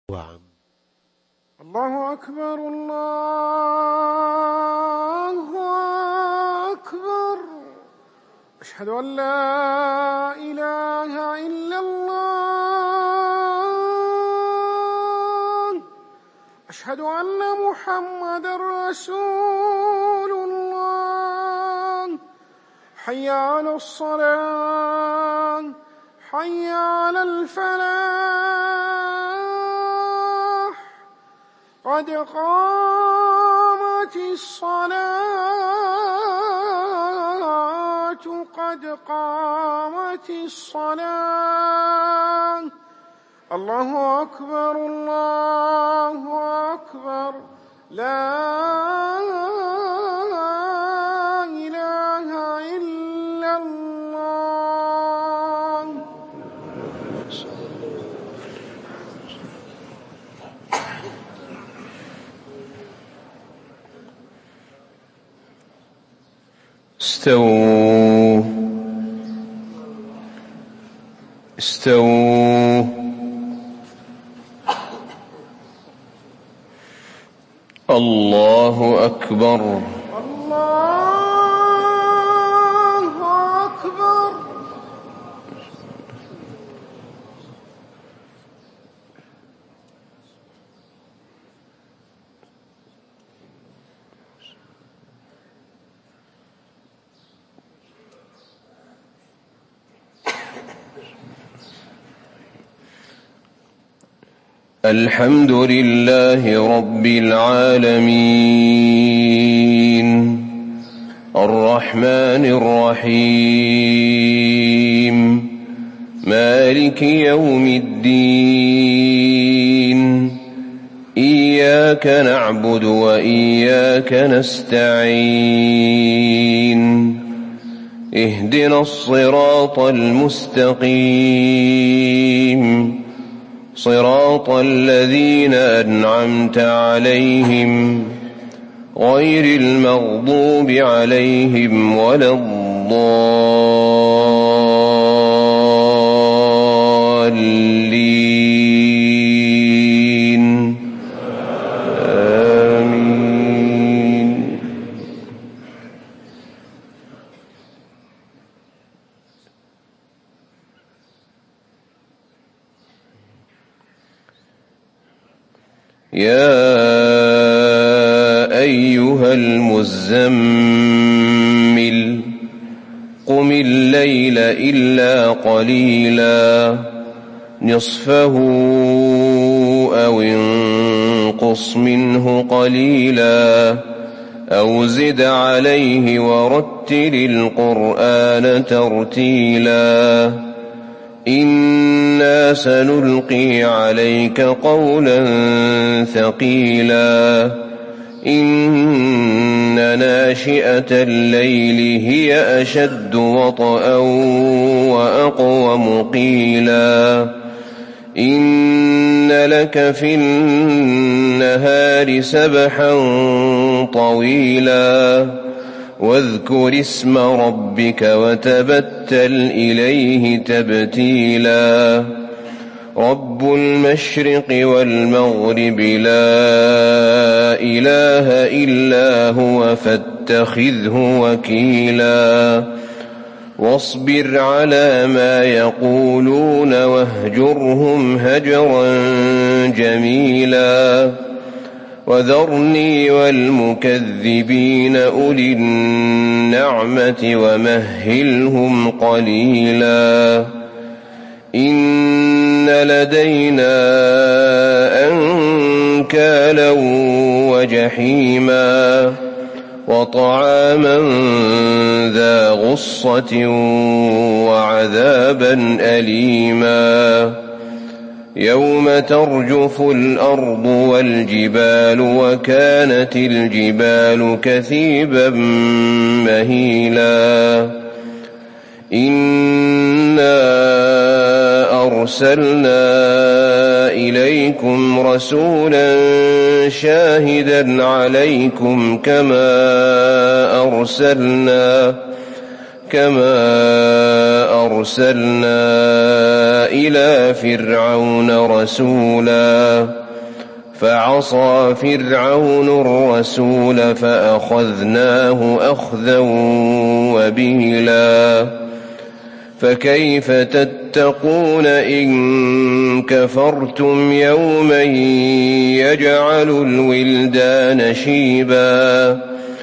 وعم. الله أكبر الله أكبر. أشهد أن لا إله إلا الله. أشهد أن محمدًا رسول الله. حي على الصلاة حي على الفلاح. قد قامت الصلاة قد قامت الصلاة. الله أكبر الله أكبر. لا إله إلا الله. استووا استووا. الله أكبر الله أكبر. الحمد لله رب العالمين الرحمن الرحيم مالك يوم الدين. إياك نعبد وإياك نستعين. اهدنا الصراط المستقيم صراط الذين أنعمت عليهم غير المغضوب عليهم ولا الضالين. آمين. يا أيها المزمل قم الليل إلا قليلا نصفه أو انقص منه قليلا أو زد عليه ورتل القرآن ترتيلا. إنا سنلقي عليك قولا ثقيلا. إن ناشئة الليل هي أشد وطئا وأقوم قيلا. إن لك في النهار سبحا طويلا. واذكر اسم ربك وتبتل إليه تبتيلا. رب المشرق والمغرب لا إله إلا هو فاتخذه وكيلا. واصبر على ما يقولون واهجرهم هجرا جميلا. وذرني والمكذبين أولي النعمة ومهلهم قليلا. إن لدينا أنكالا وجحيما وطعاما ذا غصة وعذابا أليما. يوم ترجف الأرض والجبال وكانت الجبال كثيبا مهيلا. إنا أرسلنا إليكم رسولا شاهدا عليكم كما أرسلنا إلى فرعون رسولا. فعصى فرعون الرسول فأخذناه أخذا وبيلا فكيف تتقون إن كفرتم يوما يجعل الولدان شيبا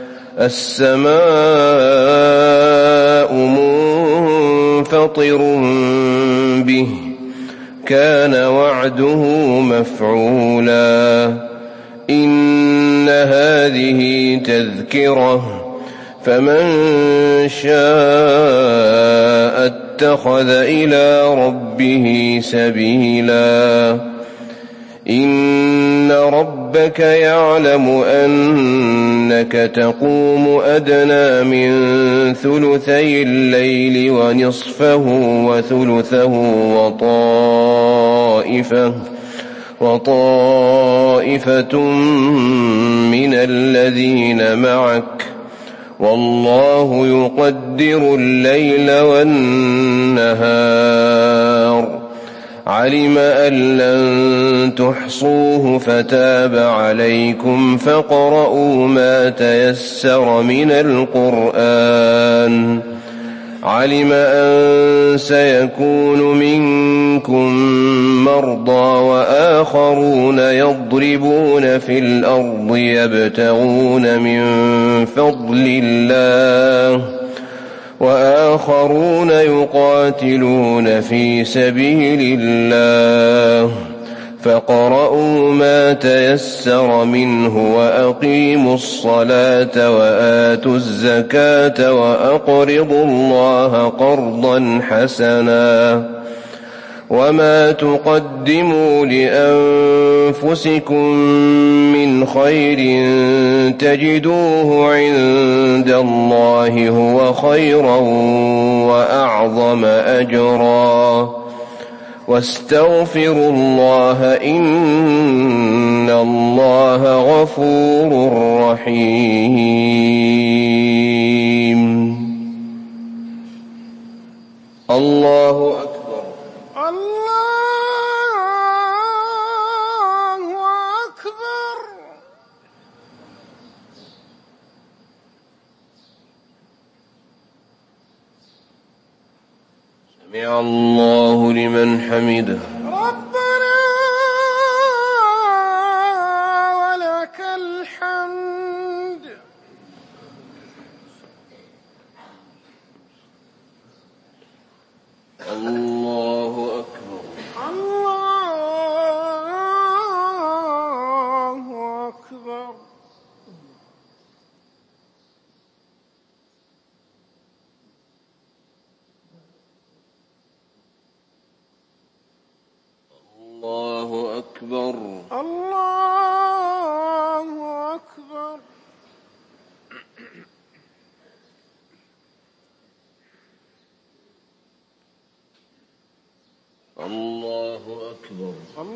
السماء منفطر به كان وعده مفعولا إن هذه تذكرة فمن شاء اتخذ إلى ربه سبيلا إن ربك يعلم أنك تقوم أدنى من ثلثي الليل ونصفه وثلثه وطائفة من الذين معك والله يقدر الليل والنهار علم أن لن تحصوه فتاب عليكم فاقرؤوا ما تيسر من القرآن علم أن سيكون منكم مرضى وآخرون يضربون في الأرض يبتغون من فضل الله وآخرون يقاتلون في سبيل الله فاقرؤوا ما تيسر منه وأقيموا الصلاة وآتوا الزكاة وأقرضوا الله قرضا حسنا وما تقدموا لأنفسكم من خير تجدوه عند الله هو خيرا وأعظم أجرا واستغفروا الله إن الله غفور رحيم الله أكبر الله أكبر. سمع الله لمن حمده ربنا ولك الحمد. الله أكبر الله أكبر. الله أكبر الله أكبر. الله أكبر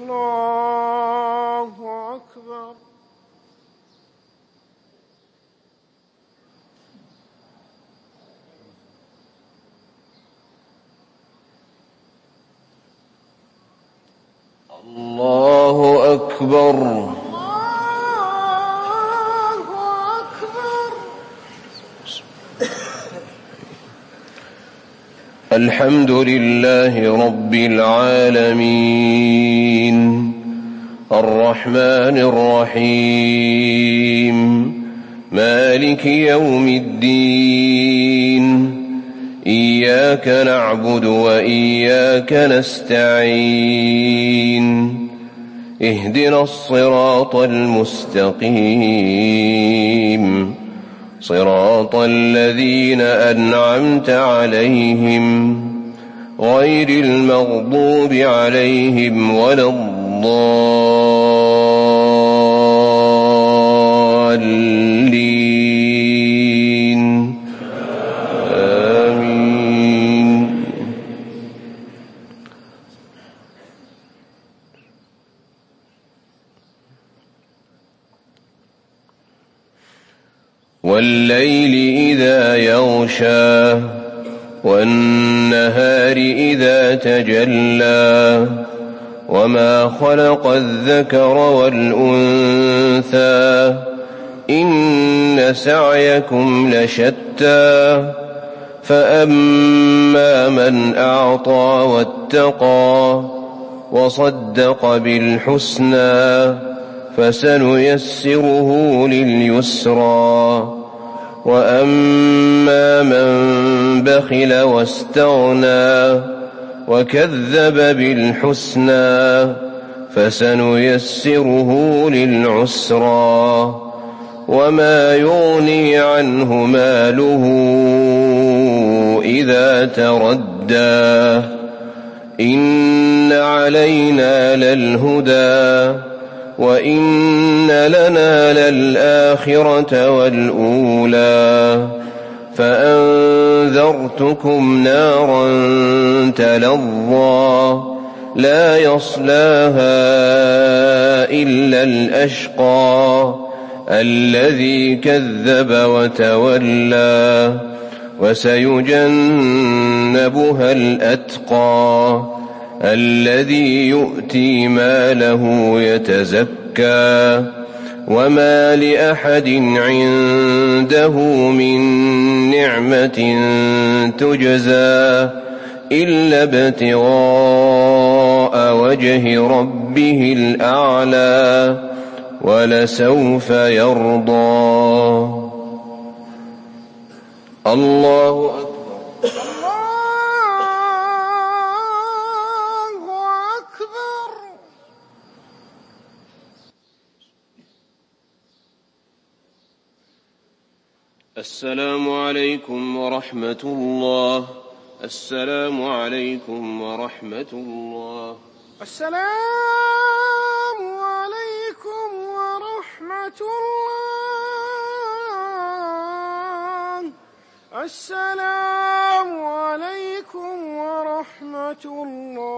الله أكبر. الله أكبر الله أكبر. الحمد لله رب العالمين الرحمن الرحيم مالك يوم الدين إياك نعبد وإياك نستعين اهدنا الصراط المستقيم صراط الذين أنعمت عليهم غير المغضوب عليهم ولا الضالين آمين. والليل إذا يغشى والنهار إذا تجلى وما خلق الذكر والأنثى إن سعيكم لشتى فأما من أعطى واتقى وصدق بالحسنى فسنيسره لليسرى وأما من بخل واستغنى وكذب بالحسنى فسنيسره للعسرى وما يغني عنه ماله إذا تردى إن علينا للهدى وإن لنا للآخرة والأولى فأنذرتكم نارا تلظى لا يصلاها إلا الأشقى الذي كذب وتولى وسيجنبها الأتقى الذي يؤتي ماله يتزكى وما لأحد عنده من نعمة تجزى إلا ابتغاء وجه ربه الأعلى ولسوف يرضى. الله أكبر. السلام عليكم ورحمة الله. السلام عليكم ورحمة الله. السلام عليكم ورحمة الله. السلام عليكم ورحمة الله.